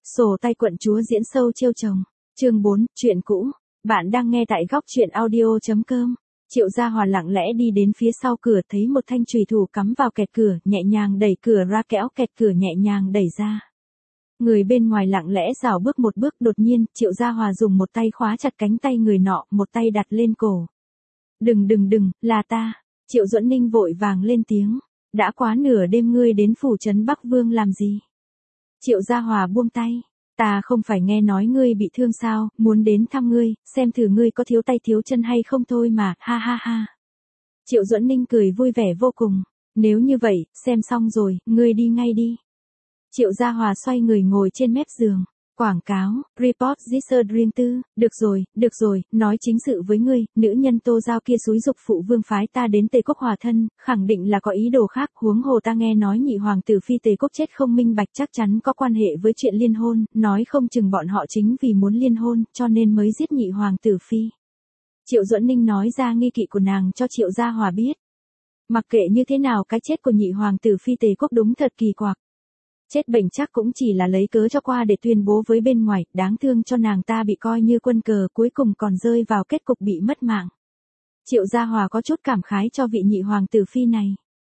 Sổ tay quận chúa diễn sâu trêu chồng. Chương 4, chuyện cũ. Bạn đang nghe tại góc truyện audio.com. Triệu Gia Hòa lặng lẽ đi đến phía sau cửa, thấy một thanh chùy thủ cắm vào kẹt cửa, nhẹ nhàng đẩy cửa ra, kéo kẹt cửa nhẹ nhàng đẩy ra. Người bên ngoài lặng lẽ rảo bước một bước, đột nhiên, Triệu Gia Hòa dùng một tay khóa chặt cánh tay người nọ, một tay đặt lên cổ. Đừng, là ta. Triệu Duẫn Ninh vội vàng lên tiếng. Đã quá nửa đêm ngươi đến phủ trấn Bắc Vương làm gì? Triệu Gia Hòa buông tay. Ta không phải nghe nói ngươi bị thương sao, muốn đến thăm ngươi, xem thử ngươi có thiếu tay thiếu chân hay không thôi mà, ha ha ha. Triệu Duẫn Ninh cười vui vẻ vô cùng. Nếu như vậy, xem xong rồi, ngươi đi ngay đi. Triệu Gia Hòa xoay người ngồi trên mép giường. Quảng cáo, report this dream tư, được rồi, nói chính sự với ngươi, nữ nhân Tô Giao kia xúi giục phụ vương phái ta đến Tề Quốc hòa thân, khẳng định là có ý đồ khác, huống hồ ta nghe nói nhị hoàng tử phi Tề Quốc chết không minh bạch, chắc chắn có quan hệ với chuyện liên hôn, nói không chừng bọn họ chính vì muốn liên hôn, cho nên mới giết nhị hoàng tử phi. Triệu Duẫn Ninh nói ra nghi kỵ của nàng cho Triệu Gia Hòa biết. Mặc kệ như thế nào, cái chết của nhị hoàng tử phi Tề Quốc đúng thật kỳ quặc. Chết bệnh chắc cũng chỉ là lấy cớ cho qua để tuyên bố với bên ngoài, đáng thương cho nàng ta bị coi như quân cờ, cuối cùng còn rơi vào kết cục bị mất mạng. Triệu Gia Hòa có chút cảm khái cho vị nhị hoàng tử phi này.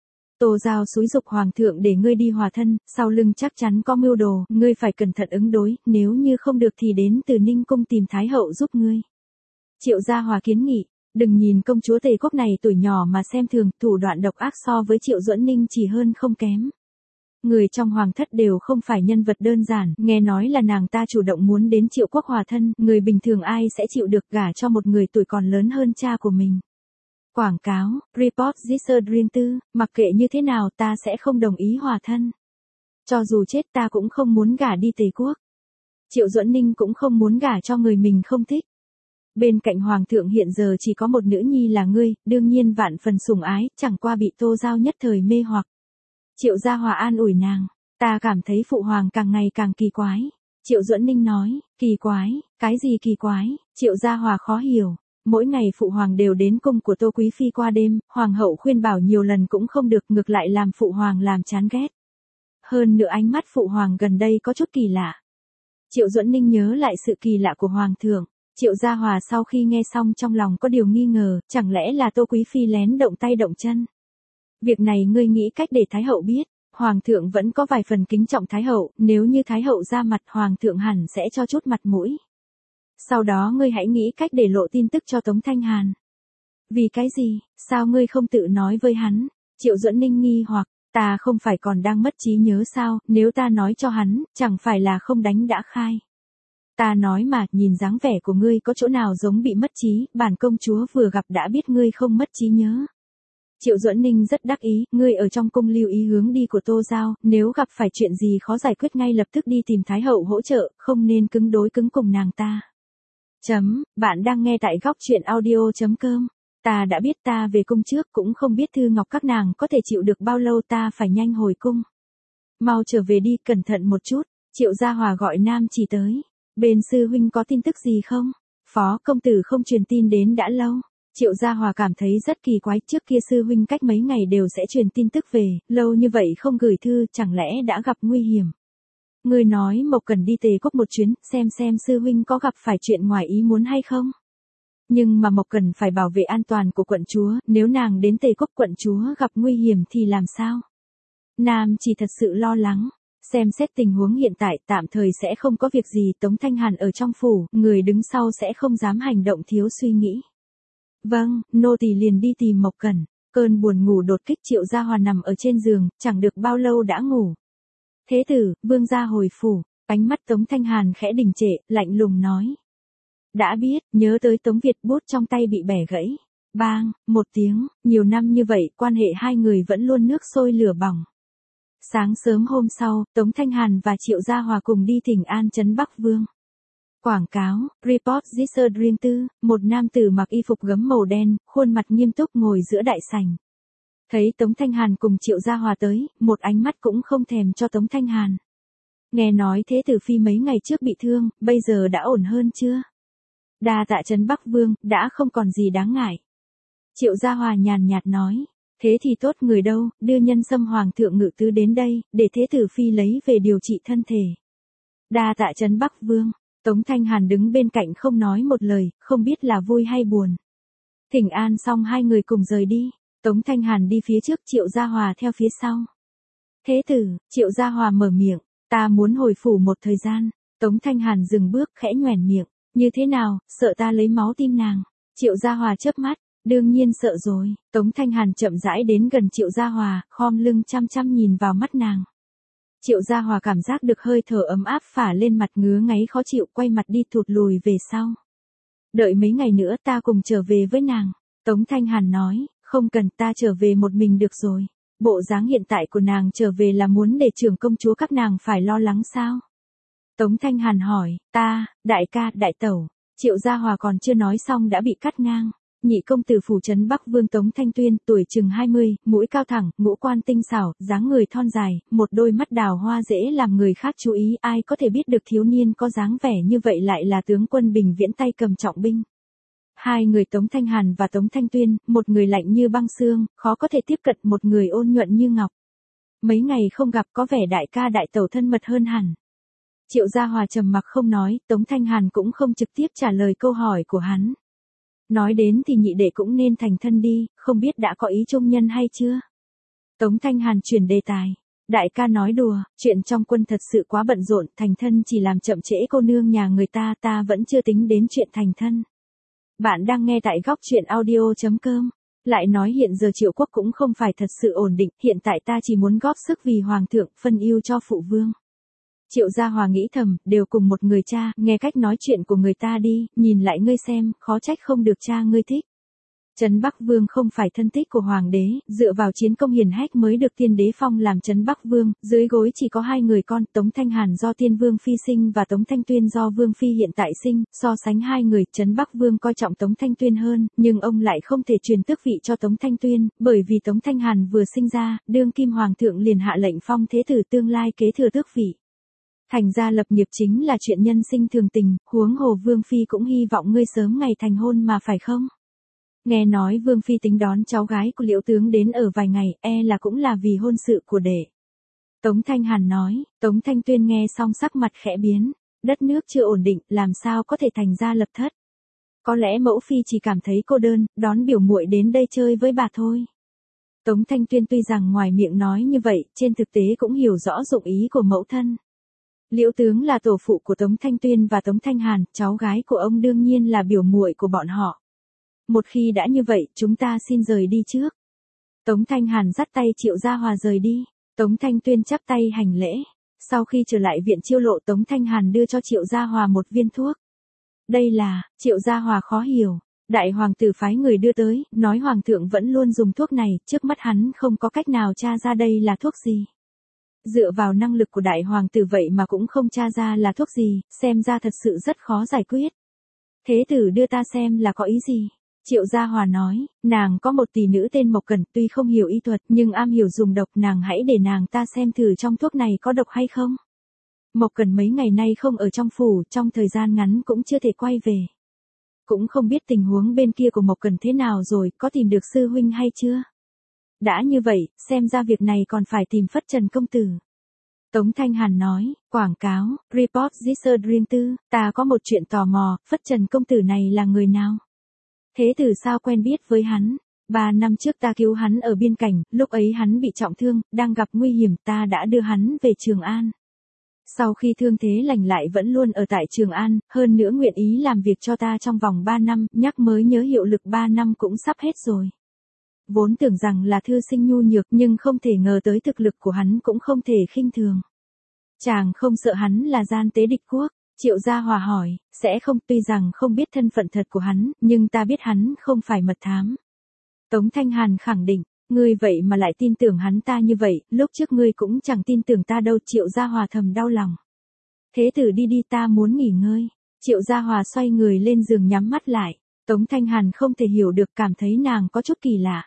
Tô Giao xúi giục hoàng thượng để ngươi đi hòa thân, sau lưng chắc chắn có mưu đồ, ngươi phải cẩn thận ứng đối, nếu như không được thì đến Từ Ninh cung tìm Thái hậu giúp ngươi. Triệu Gia Hòa kiến nghị, đừng nhìn công chúa Tề Quốc này tuổi nhỏ mà xem thường, thủ đoạn độc ác so với Triệu Duẫn Ninh chỉ hơn không kém. Người trong hoàng thất đều không phải nhân vật đơn giản, nghe nói là nàng ta chủ động muốn đến Triệu Quốc hòa thân, người bình thường ai sẽ chịu được gả cho một người tuổi còn lớn hơn cha của mình. Quảng cáo, report this dream tư, mặc kệ như thế nào ta sẽ không đồng ý hòa thân. Cho dù chết ta cũng không muốn gả đi Tề Quốc. Triệu Duẫn Ninh cũng không muốn gả cho người mình không thích. Bên cạnh hoàng thượng hiện giờ chỉ có một nữ nhi là ngươi, đương nhiên vạn phần sủng ái, chẳng qua bị Tô Giao nhất thời mê hoặc. Triệu Gia Hòa an ủi nàng, ta cảm thấy phụ hoàng càng ngày càng kỳ quái. Triệu Duẫn Ninh nói, kỳ quái, cái gì kỳ quái? Triệu Gia Hòa khó hiểu. Mỗi ngày phụ hoàng đều đến cung của Tô Quý Phi qua đêm, hoàng hậu khuyên bảo nhiều lần cũng không được, ngược lại làm phụ hoàng làm chán ghét. Hơn nữa ánh mắt phụ hoàng gần đây có chút kỳ lạ. Triệu Duẫn Ninh nhớ lại sự kỳ lạ của hoàng thượng. Triệu Gia Hòa sau khi nghe xong trong lòng có điều nghi ngờ, chẳng lẽ là Tô Quý Phi lén động tay động chân. Việc này ngươi nghĩ cách để Thái hậu biết, hoàng thượng vẫn có vài phần kính trọng Thái hậu, nếu như Thái hậu ra mặt hoàng thượng hẳn sẽ cho chút mặt mũi. Sau đó ngươi hãy nghĩ cách để lộ tin tức cho Tống Thanh Hàn. Vì cái gì, sao ngươi không tự nói với hắn? Triệu Duẫn Ninh nghi hoặc, ta không phải còn đang mất trí nhớ sao, nếu ta nói cho hắn, chẳng phải là không đánh đã khai. Ta nói mà, nhìn dáng vẻ của ngươi có chỗ nào giống bị mất trí, bản công chúa vừa gặp đã biết ngươi không mất trí nhớ. Triệu Duẫn Ninh rất đắc ý, ngươi ở trong cung lưu ý hướng đi của Tô Giao, nếu gặp phải chuyện gì khó giải quyết ngay lập tức đi tìm Thái hậu hỗ trợ, không nên cứng đối cứng cùng nàng ta. Bạn đang nghe tại góc truyện audio.com. Ta đã biết ta về cung trước, cũng không biết Thư Ngọc các nàng có thể chịu được bao lâu, ta phải nhanh hồi cung. Mau trở về đi, cẩn thận một chút. Triệu Gia Hòa gọi Nam Chỉ tới. Bên sư huynh có tin tức gì không? Phó công tử không truyền tin đến đã lâu. Triệu Gia Hòa cảm thấy rất kỳ quái, trước kia sư huynh cách mấy ngày đều sẽ truyền tin tức về, lâu như vậy không gửi thư, chẳng lẽ đã gặp nguy hiểm. Người nói Mộc Cần đi Tề Quốc một chuyến, xem sư huynh có gặp phải chuyện ngoài ý muốn hay không. Nhưng mà Mộc Cần phải bảo vệ an toàn của quận chúa, nếu nàng đến Tề Quốc quận chúa gặp nguy hiểm thì làm sao? Nam chỉ thật sự lo lắng. Xem xét tình huống hiện tại, tạm thời sẽ không có việc gì, Tống Thanh Hàn ở trong phủ, người đứng sau sẽ không dám hành động thiếu suy nghĩ. Vâng, nô tỳ liền đi tìm Mộc Cẩn. Cơn buồn ngủ đột kích, Triệu Gia Hòa nằm ở trên giường, chẳng được bao lâu đã ngủ. Thế tử, vương gia hồi phủ, ánh mắt Tống Thanh Hàn khẽ đình trệ, lạnh lùng nói. Đã biết, nhớ tới Tống Việt, bút trong tay bị bẻ gãy. Bang, một tiếng, nhiều năm như vậy, quan hệ hai người vẫn luôn nước sôi lửa bỏng. Sáng sớm hôm sau, Tống Thanh Hàn và Triệu Gia Hòa cùng đi thỉnh an trấn Bắc Vương. Quảng cáo, report this dream tư, một nam tử mặc y phục gấm màu đen, khuôn mặt nghiêm túc ngồi giữa đại sảnh. Thấy Tống Thanh Hàn cùng Triệu Gia Hòa tới, một ánh mắt cũng không thèm cho Tống Thanh Hàn. Nghe nói thế tử phi mấy ngày trước bị thương, bây giờ đã ổn hơn chưa? Đa tạ trấn Bắc Vương, đã không còn gì đáng ngại. Triệu Gia Hòa nhàn nhạt nói, thế thì tốt, người đâu, đưa Nhân Sâm hoàng thượng ngự tứ đến đây, để thế tử phi lấy về điều trị thân thể. Đa tạ Trấn Bắc Vương. Tống Thanh Hàn đứng bên cạnh không nói một lời, không biết là vui hay buồn. Thỉnh an xong hai người cùng rời đi. Tống Thanh Hàn đi phía trước, Triệu Gia Hòa theo phía sau. Thế tử, Triệu Gia Hòa mở miệng, ta muốn hồi phủ một thời gian. Tống Thanh Hàn dừng bước khẽ nhoẻn miệng, như thế nào, sợ ta lấy máu tim nàng. Triệu Gia Hòa chớp mắt, đương nhiên sợ rồi. Tống Thanh Hàn chậm rãi đến gần Triệu Gia Hòa, khom lưng chăm chăm nhìn vào mắt nàng. Triệu Gia Hòa cảm giác được hơi thở ấm áp phả lên mặt, ngứa ngáy khó chịu, quay mặt đi thụt lùi về sau. Đợi mấy ngày nữa ta cùng trở về với nàng. Tống Thanh Hàn nói, không cần, ta trở về một mình được rồi. Bộ dáng hiện tại của nàng trở về là muốn để trưởng công chúa các nàng phải lo lắng sao? Tống Thanh Hàn hỏi, ta, đại ca, đại tẩu. Triệu Gia Hòa còn chưa nói xong đã bị cắt ngang. Nhị công tử phủ trấn Bắc Vương Tống Thanh Tuyên, tuổi chừng 20, mũi cao thẳng, ngũ quan tinh xảo, dáng người thon dài, một đôi mắt đào hoa dễ làm người khác chú ý, ai có thể biết được thiếu niên có dáng vẻ như vậy lại là tướng quân Bình Viễn tay cầm trọng binh. Hai người Tống Thanh Hàn và Tống Thanh Tuyên, một người lạnh như băng xương, khó có thể tiếp cận, một người ôn nhuận như ngọc. Mấy ngày không gặp có vẻ đại ca đại tẩu thân mật hơn hẳn. Triệu Gia Hòa trầm mặc không nói, Tống Thanh Hàn cũng không trực tiếp trả lời câu hỏi của hắn. Nói đến thì nhị đệ cũng nên thành thân đi, không biết đã có ý trung nhân hay chưa? Tống Thanh Hàn chuyển đề tài. Đại ca nói đùa, chuyện trong quân thật sự quá bận rộn, thành thân chỉ làm chậm trễ cô nương nhà người ta, ta vẫn chưa tính đến chuyện thành thân. Bạn đang nghe tại góc truyện audio.com. Lại nói hiện giờ Triệu quốc cũng không phải thật sự ổn định, hiện tại ta chỉ muốn góp sức vì hoàng thượng, phân ưu cho phụ vương. Triệu Gia Hòa nghĩ thầm, đều cùng một người cha, nghe cách nói chuyện của người ta đi, nhìn lại ngươi xem, khó trách không được cha ngươi thích. Trấn Bắc Vương không phải thân thích của hoàng đế, dựa vào chiến công hiển hách mới được tiên đế phong làm Trấn Bắc Vương, dưới gối chỉ có hai người con, Tống Thanh Hàn do Tiên Vương phi sinh và Tống Thanh Tuyên do Vương phi hiện tại sinh, so sánh hai người, Trấn Bắc Vương coi trọng Tống Thanh Tuyên hơn, nhưng ông lại không thể truyền tước vị cho Tống Thanh Tuyên, bởi vì Tống Thanh Hàn vừa sinh ra, đương kim hoàng thượng liền hạ lệnh phong thế tử tương lai kế thừa tước vị. Thành ra lập nghiệp chính là chuyện nhân sinh thường tình, huống hồ Vương phi cũng hy vọng ngươi sớm ngày thành hôn mà phải không? Nghe nói Vương phi tính đón cháu gái của Liễu tướng đến ở vài ngày, là cũng là vì hôn sự của đệ. Tống Thanh Hàn nói, Tống Thanh Tuyên nghe xong sắc mặt khẽ biến, đất nước chưa ổn định, làm sao có thể thành ra lập thất? Có lẽ mẫu phi chỉ cảm thấy cô đơn, đón biểu muội đến đây chơi với bà thôi. Tống Thanh Tuyên tuy rằng ngoài miệng nói như vậy, trên thực tế cũng hiểu rõ dụng ý của mẫu thân. Liễu tướng là tổ phụ của Tống Thanh Tuyên và Tống Thanh Hàn, cháu gái của ông đương nhiên là biểu muội của bọn họ. Một khi đã như vậy, chúng ta xin rời đi trước. Tống Thanh Hàn dắt tay Triệu Gia Hòa rời đi. Tống Thanh Tuyên chắp tay hành lễ. Sau khi trở lại viện chiêu lộ, Tống Thanh Hàn đưa cho Triệu Gia Hòa một viên thuốc. Đây là, Triệu Gia Hòa khó hiểu. Đại hoàng tử phái người đưa tới, nói hoàng thượng vẫn luôn dùng thuốc này, trước mắt hắn không có cách nào tra ra đây là thuốc gì. Dựa vào năng lực của đại hoàng tử vậy mà cũng không tra ra là thuốc gì, xem ra thật sự rất khó giải quyết. Thế tử đưa ta xem là có ý gì? Triệu Gia Hòa nói, nàng có một tỷ nữ tên Mộc Cẩn, tuy không hiểu y thuật nhưng am hiểu dùng độc, nàng hãy để nàng ta xem thử trong thuốc này có độc hay không. Mộc Cẩn mấy ngày nay không ở trong phủ, trong thời gian ngắn cũng chưa thể quay về. Cũng không biết tình huống bên kia của Mộc Cẩn thế nào rồi, có tìm được sư huynh hay chưa? Đã như vậy, xem ra việc này còn phải tìm Phất Trần công tử. Tống Thanh Hàn nói, quảng cáo, report Richard riêng tư, ta có một chuyện tò mò, Phất Trần công tử này là người nào? Thế tử sao quen biết với hắn? 3 năm trước ta cứu hắn ở biên cảnh, lúc ấy hắn bị trọng thương, đang gặp nguy hiểm, ta đã đưa hắn về Trường An. Sau khi thương thế lành lại vẫn luôn ở tại Trường An, hơn nữa nguyện ý làm việc cho ta trong vòng 3 năm, nhắc mới nhớ hiệu lực 3 năm cũng sắp hết rồi. Vốn tưởng rằng là thư sinh nhu nhược nhưng không thể ngờ tới thực lực của hắn cũng không thể khinh thường. Chàng không sợ hắn là gian tế địch quốc? Triệu Gia Hòa hỏi, sẽ không, tuy rằng không biết thân phận thật của hắn, nhưng ta biết hắn không phải mật thám. Tống Thanh Hàn khẳng định, ngươi vậy mà lại tin tưởng hắn ta như vậy, lúc trước ngươi cũng chẳng tin tưởng ta đâu. Triệu Gia Hòa thầm đau lòng. Thế tử đi đi, ta muốn nghỉ ngơi. Triệu Gia Hòa xoay người lên giường nhắm mắt lại. Tống Thanh Hàn không thể hiểu được, cảm thấy nàng có chút kỳ lạ.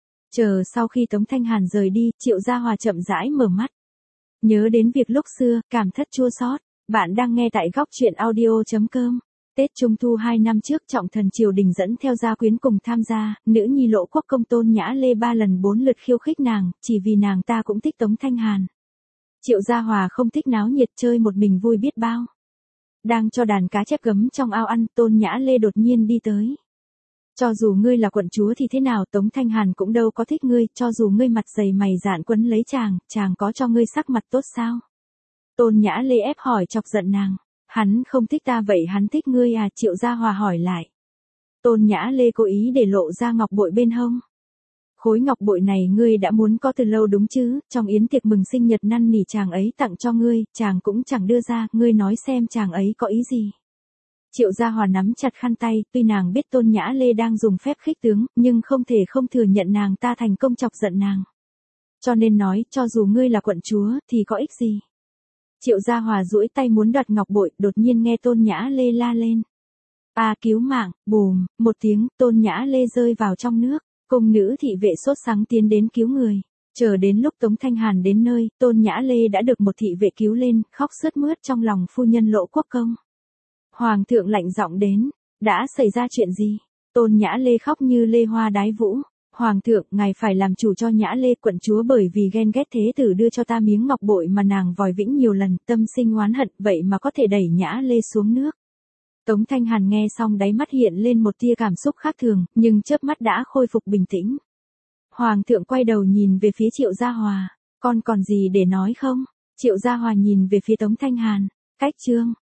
Chờ sau khi Tống Thanh Hàn rời đi, Triệu Gia Hòa chậm rãi mở mắt. Nhớ đến việc lúc xưa, cảm thất chua xót. Bạn đang nghe tại góc truyện audio.com. Tết Trung Thu 2 năm trước, trọng thần triều đình dẫn theo gia quyến cùng tham gia, nữ nhi Lộ Quốc công Tôn Nhã Lê 3 lần 4 lượt khiêu khích nàng, chỉ vì nàng ta cũng thích Tống Thanh Hàn. Triệu Gia Hòa không thích náo nhiệt, chơi một mình vui biết bao. Đang cho đàn cá chép gấm trong ao ăn, Tôn Nhã Lê đột nhiên đi tới. Cho dù ngươi là quận chúa thì thế nào, Tống Thanh Hàn cũng đâu có thích ngươi, cho dù ngươi mặt dày mày dạn quấn lấy chàng có cho ngươi sắc mặt tốt sao? Tôn Nhã Lê ép hỏi chọc giận nàng. Hắn không thích ta vậy hắn thích ngươi à? Triệu Gia Hòa hỏi lại. Tôn Nhã Lê cố ý để lộ ra ngọc bội bên hông. Khối ngọc bội này ngươi đã muốn có từ lâu đúng chứ, trong yến tiệc mừng sinh nhật năn nỉ chàng ấy tặng cho ngươi, chàng cũng chẳng đưa ra, ngươi nói xem chàng ấy có ý gì. Triệu Gia Hòa nắm chặt khăn tay, tuy nàng biết Tôn Nhã Lê đang dùng phép khích tướng, nhưng không thể không thừa nhận nàng ta thành công chọc giận nàng. Cho nên nói, cho dù ngươi là quận chúa, thì có ích gì. Triệu Gia Hòa duỗi tay muốn đoạt ngọc bội, đột nhiên nghe Tôn Nhã Lê la lên. Cứu mạng, bùm, một tiếng, Tôn Nhã Lê rơi vào trong nước. Cung nữ thị vệ sốt sắng tiến đến cứu người. Chờ đến lúc Tống Thanh Hàn đến nơi, Tôn Nhã Lê đã được một thị vệ cứu lên, khóc sướt mướt trong lòng phu nhân Lộ Quốc Công. Hoàng thượng lạnh giọng đến, đã xảy ra chuyện gì? Tôn Nhã Lê khóc như lê hoa đái vũ. Hoàng thượng, ngài phải làm chủ cho Nhã Lê, quận chúa bởi vì ghen ghét thế tử đưa cho ta miếng ngọc bội mà nàng vòi vĩnh nhiều lần, tâm sinh oán hận, vậy mà có thể đẩy Nhã Lê xuống nước. Tống Thanh Hàn nghe xong đáy mắt hiện lên một tia cảm xúc khác thường, nhưng chớp mắt đã khôi phục bình tĩnh. Hoàng thượng quay đầu nhìn về phía Triệu Gia Hòa, con còn gì để nói không? Triệu Gia Hòa nhìn về phía Tống Thanh Hàn, cách chương.